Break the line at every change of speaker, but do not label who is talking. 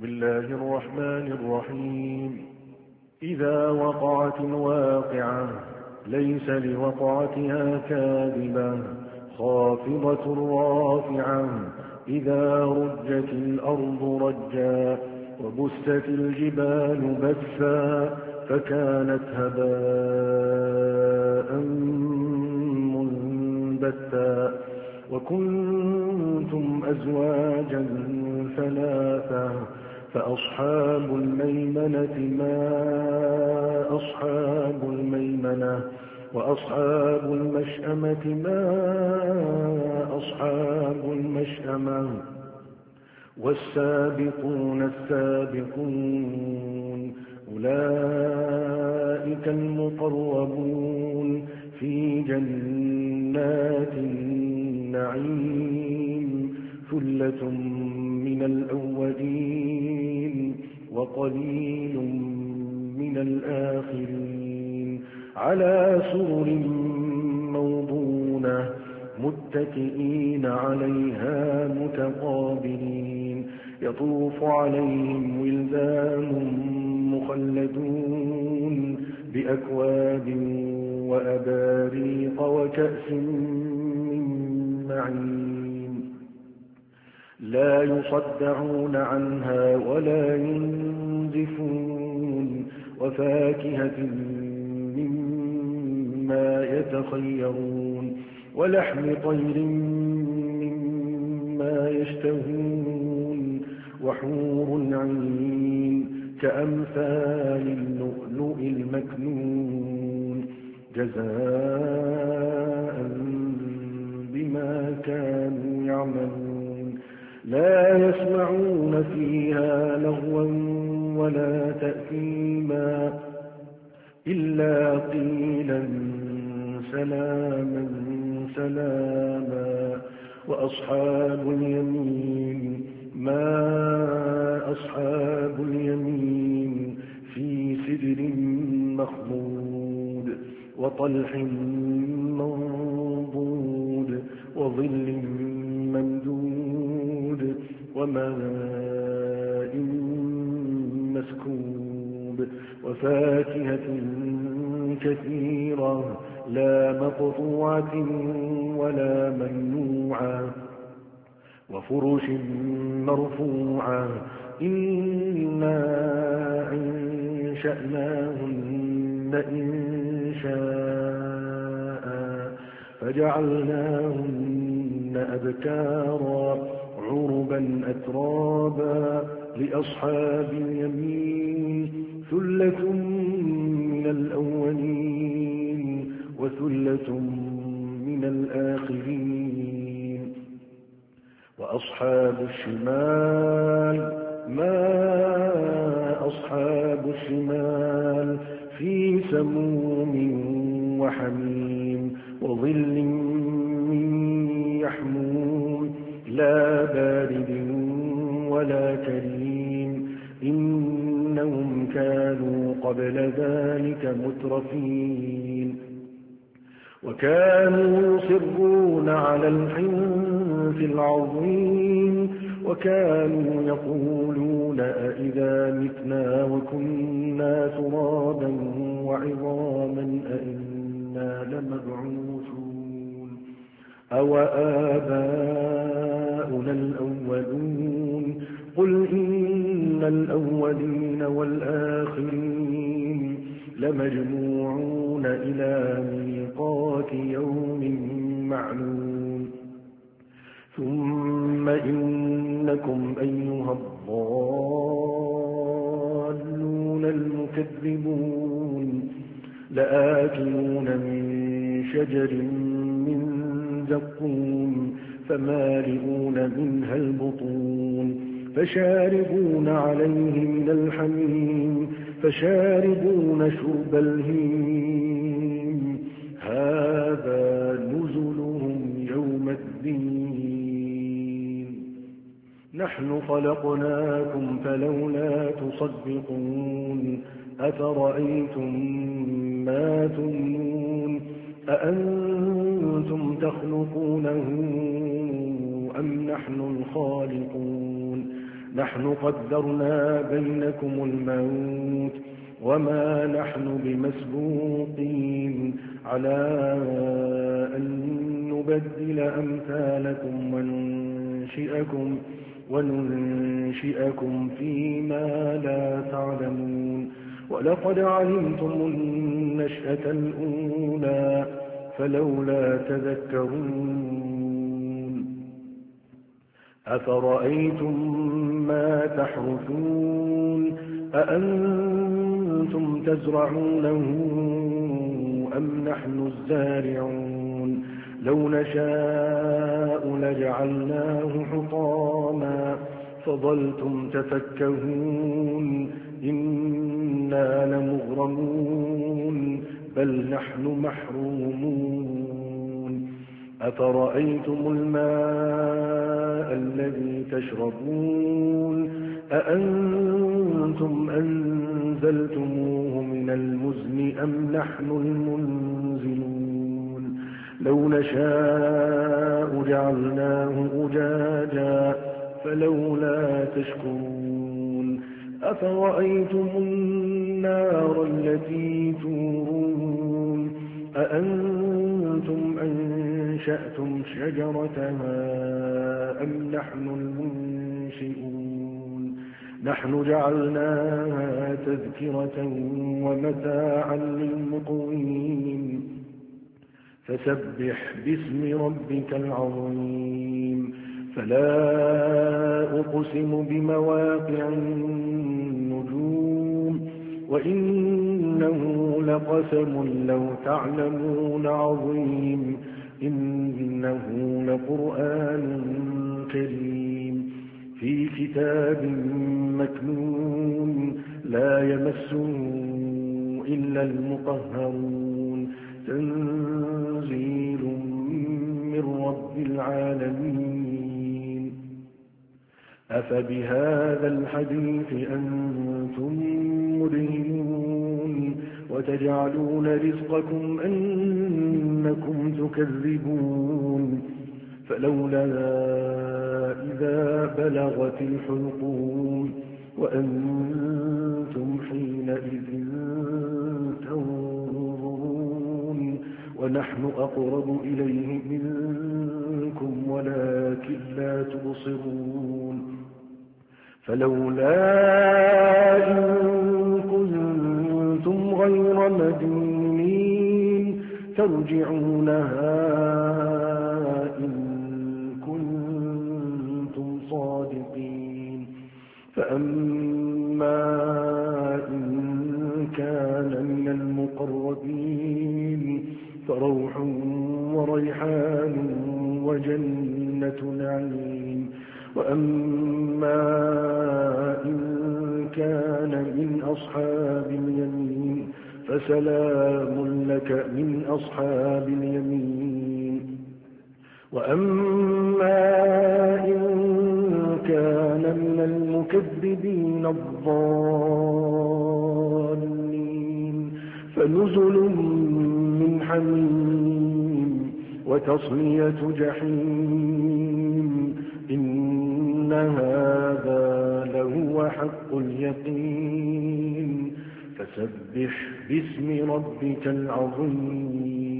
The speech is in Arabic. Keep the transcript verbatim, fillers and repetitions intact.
بسم الله الرحمن الرحيم إذا وقعت الواقعة ليس لوقعتها كاذبة خافضة رافعة إذا رجت الأرض رجا وبست الجبال بثا فكانت هباء منبثا وكنتم أزواجا ثلاثا فأصحاب الميمنة ما أصحاب الميمنة وأصحاب المشأمة ما أصحاب المشأمة والسابقون السابقون أولئك المقربون في جنات النعيم ثلة من الأولين وقليل من الآخرين على سرر موضونة متكئين عليها متقابلين يطوف عليهم ولدان مخلدون بأكواب وأباريق وكأس من معين لا يصدعون عنها ولا ينزفون وفاكهة مما يتخيرون ولحم طير مما يشتهون وحور عين كأمثال اللؤلؤ المكنون جزاء بما كانوا يعملون لا يسمعون فيها لغوا ولا تأثيما إلا قيلا سلاما سلاما وأصحاب اليمين ما أصحاب اليمين في سدر مخضود وطلح منضود وظل ممدود وماء مسكوب وفاكهة كثيرة لا مقطوعة ولا ممنوعة وفرش مرفوعة إنا أنشأناهن إنشاء فجعلناهن أبكارا عربا أترابا لأصحاب اليمين ثلة من الأولين وثلة من الآخرين وأصحاب الشمال ما أصحاب الشمال في سموم وحميم وظل من يحموم لا بارد ولا كريم إنهم كانوا قبل ذلك مترفين وكانوا يصرون على الحنث العظيم وكانوا يقولون أئذا متنا وكنا ترابا وعظاما أئنا لمبعوثون أو آباؤنا الأولون قل إن الأولين والآخرين لمجموعون إلى ميقات يوم معلوم ثم إنكم أيها الضالون المكذبون لآكلون من شجر من زقوم فمالئون منها البطون فشاربون عليه من الحميم فشاربون شرب الهيم هذا نزلهم يوم الدين نحن خلقناكم فلولا تصدقون أفرأيتم ما تمنون أأنتم تخلقونه أم نحن الخالقون نحن قدرنا بينكم الموت وما نحن بمسبوقين على أن نبدل أمثالكم وننشئكم, وننشئكم فيما لا تعلمون ولقد علمتم النشأة الأولى فلولا تذكرون أفرأيتم ما تحرثون أأنتم تزرعونه أم نحن الزارعون لو نشاء لجعلناه حطاما فظلتم تفكهون إنا لمغرمون بل نحن محرومون أفرأيتم الماء الذي تشربون أأنتم أنزلتموه من المزن أم نحن المنزلون لو نشاء جعلناه أجاجا فلولا تشكرون أفرأيتم النار التي تورون أأنتم أنشأتم شجرتها أم نحن المنشئون نحن جعلناها تذكرة ومتاعا للمقوين فسبح باسم ربك العظيم فلا أقسم بمواقع النجوم وإنه لقسم لو تعلمون عظيم إنه لقرآن كريم في كتاب مكنون لا يمسه إلا المطهرون تنزيل من رب العالمين أفبهذا الحديث أنتم مدهنون وتجعلون رزقكم أنكم تكذبون فلولا إذا بلغت الحلقوم وأنتم حينئذ تنظرون ونحن أقرب إليه منكم ولكن لا تبصرون فلولا إن كنتم غير مدينين ترجعونها إن كنتم صادقين فأما إن كان من المقربين فروح وريحان وجنة نعيم وأما إن كان من أصحاب اليمين فسلام لك من أصحاب اليمين وأما إن كان من المكذبين الضالين فنزل من حميم وتصلية جحيم إن هذا لهو حق اليقين فسبح باسم ربك العظيم